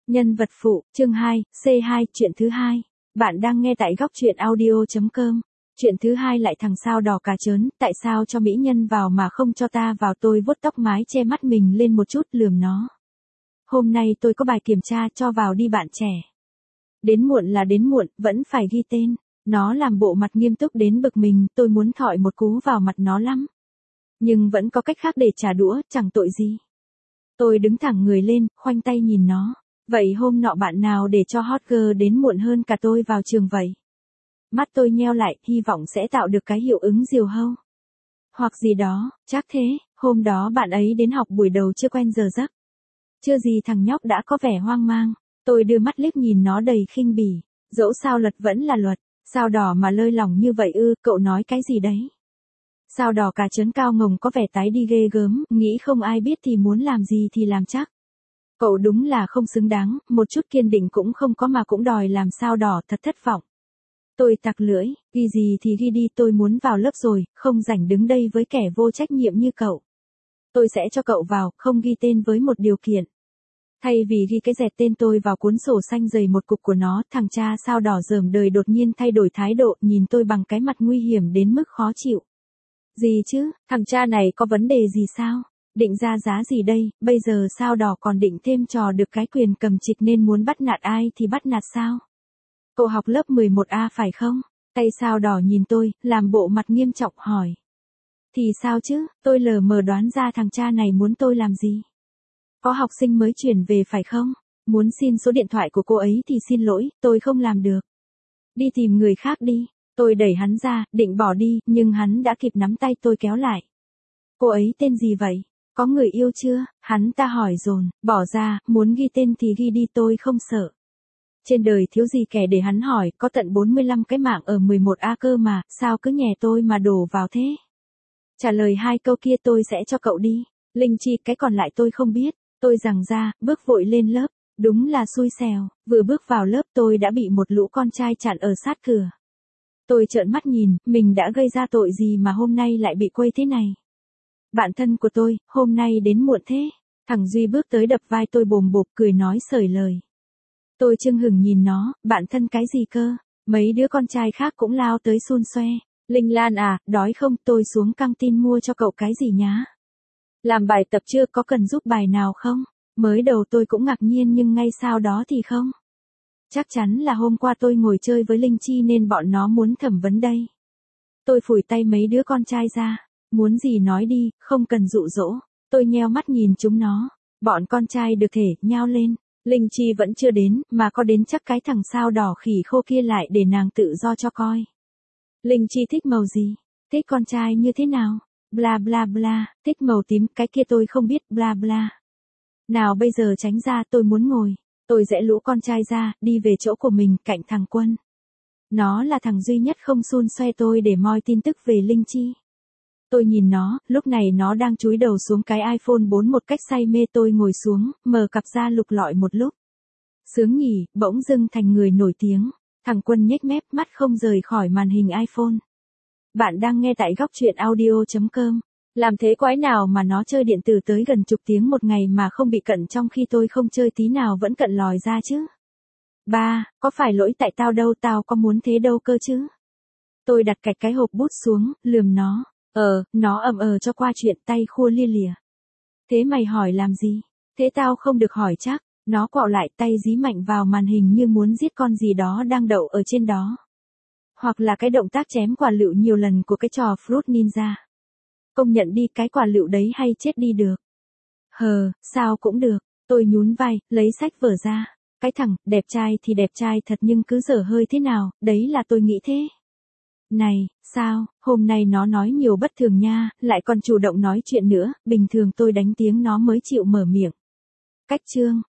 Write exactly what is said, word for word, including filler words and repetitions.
Nhân vật phụ, chương hai, xê hai, chuyện thứ hai. Bạn đang nghe tại góc truyện audio chấm com. Chuyện thứ hai lại thằng sao đỏ cà chớn, tại sao cho mỹ nhân vào mà không cho ta vào? Tôi vuốt tóc mái che mắt mình lên một chút lườm nó. Hôm nay tôi có bài kiểm tra, cho vào đi bạn trẻ. Đến muộn là đến muộn, vẫn phải ghi tên. Nó làm bộ mặt nghiêm túc đến bực mình, tôi muốn thọi một cú vào mặt nó lắm. Nhưng vẫn có cách khác để trả đũa, chẳng tội gì. Tôi đứng thẳng người lên, khoanh tay nhìn nó. Vậy hôm nọ bạn nào để cho hot girl đến muộn hơn cả tôi vào trường vậy? Mắt tôi nheo lại, hy vọng sẽ tạo được cái hiệu ứng diều hâu. Hoặc gì đó, chắc thế, hôm đó bạn ấy đến học buổi đầu chưa quen giờ giấc. Chưa gì thằng nhóc đã có vẻ hoang mang. Tôi đưa mắt liếc nhìn nó đầy khinh bỉ. Dẫu sao luật vẫn là luật, sao đỏ mà lơi lỏng như vậy ư, cậu nói cái gì đấy? Sao đỏ cà chớn cao ngồng có vẻ tái đi ghê gớm, nghĩ không ai biết thì muốn làm gì thì làm chắc. Cậu đúng là không xứng đáng, một chút kiên định cũng không có mà cũng đòi làm sao đỏ, thật thất vọng. Tôi tặc lưỡi, ghi gì thì ghi đi, tôi muốn vào lớp rồi, không rảnh đứng đây với kẻ vô trách nhiệm như cậu. Tôi sẽ cho cậu vào, không ghi tên với một điều kiện. Thay vì ghi cái dẹt tên tôi vào cuốn sổ xanh dày một cục của nó, thằng cha sao đỏ rờm đời đột nhiên thay đổi thái độ, nhìn tôi bằng cái mặt nguy hiểm đến mức khó chịu. Gì chứ, thằng cha này có vấn đề gì sao? Định ra giá gì đây, bây giờ sao đỏ còn định thêm trò được cái quyền cầm trịch nên muốn bắt nạt ai thì bắt nạt sao? Cậu học lớp mười một A phải không? Tay sao đỏ nhìn tôi, làm bộ mặt nghiêm trọng hỏi. Thì sao chứ, tôi lờ mờ đoán ra thằng cha này muốn tôi làm gì? Có học sinh mới chuyển về phải không? Muốn xin số điện thoại của cô ấy thì xin lỗi, tôi không làm được. Đi tìm người khác đi. Tôi đẩy hắn ra, định bỏ đi, nhưng hắn đã kịp nắm tay tôi kéo lại. Cô ấy tên gì vậy? Có người yêu chưa? Hắn ta hỏi dồn, bỏ ra, muốn ghi tên thì ghi đi, tôi không sợ. Trên đời thiếu gì kẻ để hắn hỏi, có tận bốn mươi lăm cái mạng ở mười một A cơ mà, sao cứ nhè tôi mà đổ vào thế? Trả lời hai câu kia tôi sẽ cho cậu đi. Linh chi, cái còn lại tôi không biết. Tôi giằng ra, bước vội lên lớp. Đúng là xui xẻo, vừa bước vào lớp tôi đã bị một lũ con trai chặn ở sát cửa. Tôi trợn mắt nhìn, mình đã gây ra tội gì mà hôm nay lại bị quây thế này. Bạn thân của tôi, hôm nay đến muộn thế. Thằng Duy bước tới đập vai tôi bồm bộp cười nói sởi lời. Tôi chưng hửng nhìn nó, bạn thân cái gì cơ? Mấy đứa con trai khác cũng lao tới xun xoe. Linh Lan à, đói không? Tôi xuống căng tin mua cho cậu cái gì nhá. Làm bài tập chưa, có cần giúp bài nào không? Mới đầu tôi cũng ngạc nhiên nhưng ngay sau đó thì không. Chắc chắn là hôm qua tôi ngồi chơi với Linh Chi nên bọn nó muốn thẩm vấn đây. Tôi phủi tay mấy đứa con trai ra. Muốn gì nói đi, không cần dụ dỗ. Tôi nheo mắt nhìn chúng nó. Bọn con trai được thể, nhao lên. Linh Chi vẫn chưa đến, mà có đến chắc cái thằng sao đỏ khỉ khô kia lại để nàng tự do cho coi. Linh Chi thích màu gì? Thích con trai như thế nào? Bla bla bla, thích màu tím, cái kia tôi không biết, bla bla. Nào bây giờ tránh ra, tôi muốn ngồi. Tôi rẽ lũ con trai ra, đi về chỗ của mình, cạnh thằng Quân. Nó là thằng duy nhất không xun xoe tôi để moi tin tức về Linh Chi. Tôi nhìn nó, lúc này nó đang chúi đầu xuống cái iPhone bốn một cách say mê. Tôi ngồi xuống, mở cặp ra lục lọi một lúc. Sướng nhỉ, bỗng dưng thành người nổi tiếng. Thằng Quân nhếch mép, mắt không rời khỏi màn hình iPhone. Bạn đang nghe tại góc truyện audio chấm com. Làm thế quái nào mà nó chơi điện tử tới gần chục tiếng một ngày mà không bị cận, trong khi tôi không chơi tí nào vẫn cận lòi ra chứ. Ba, có phải lỗi tại tao đâu, tao có muốn thế đâu cơ chứ. Tôi đặt cạch cái hộp bút xuống, lườm nó. Ờ, nó ậm ờ cho qua chuyện, tay khua lia lìa. Thế mày hỏi làm gì? Thế tao không được hỏi chắc. Nó quạo lại, tay dí mạnh vào màn hình như muốn giết con gì đó đang đậu ở trên đó. Hoặc là cái động tác chém quả lựu nhiều lần của cái trò Fruit Ninja. Công nhận đi, cái quả lựu đấy hay chết đi được. Hờ, sao cũng được. Tôi nhún vai, lấy sách vở ra. Cái thằng, đẹp trai thì đẹp trai thật nhưng cứ dở hơi thế nào, đấy là tôi nghĩ thế. Này, sao, hôm nay nó nói nhiều bất thường nha, lại còn chủ động nói chuyện nữa, bình thường tôi đánh tiếng nó mới chịu mở miệng. Cách chương,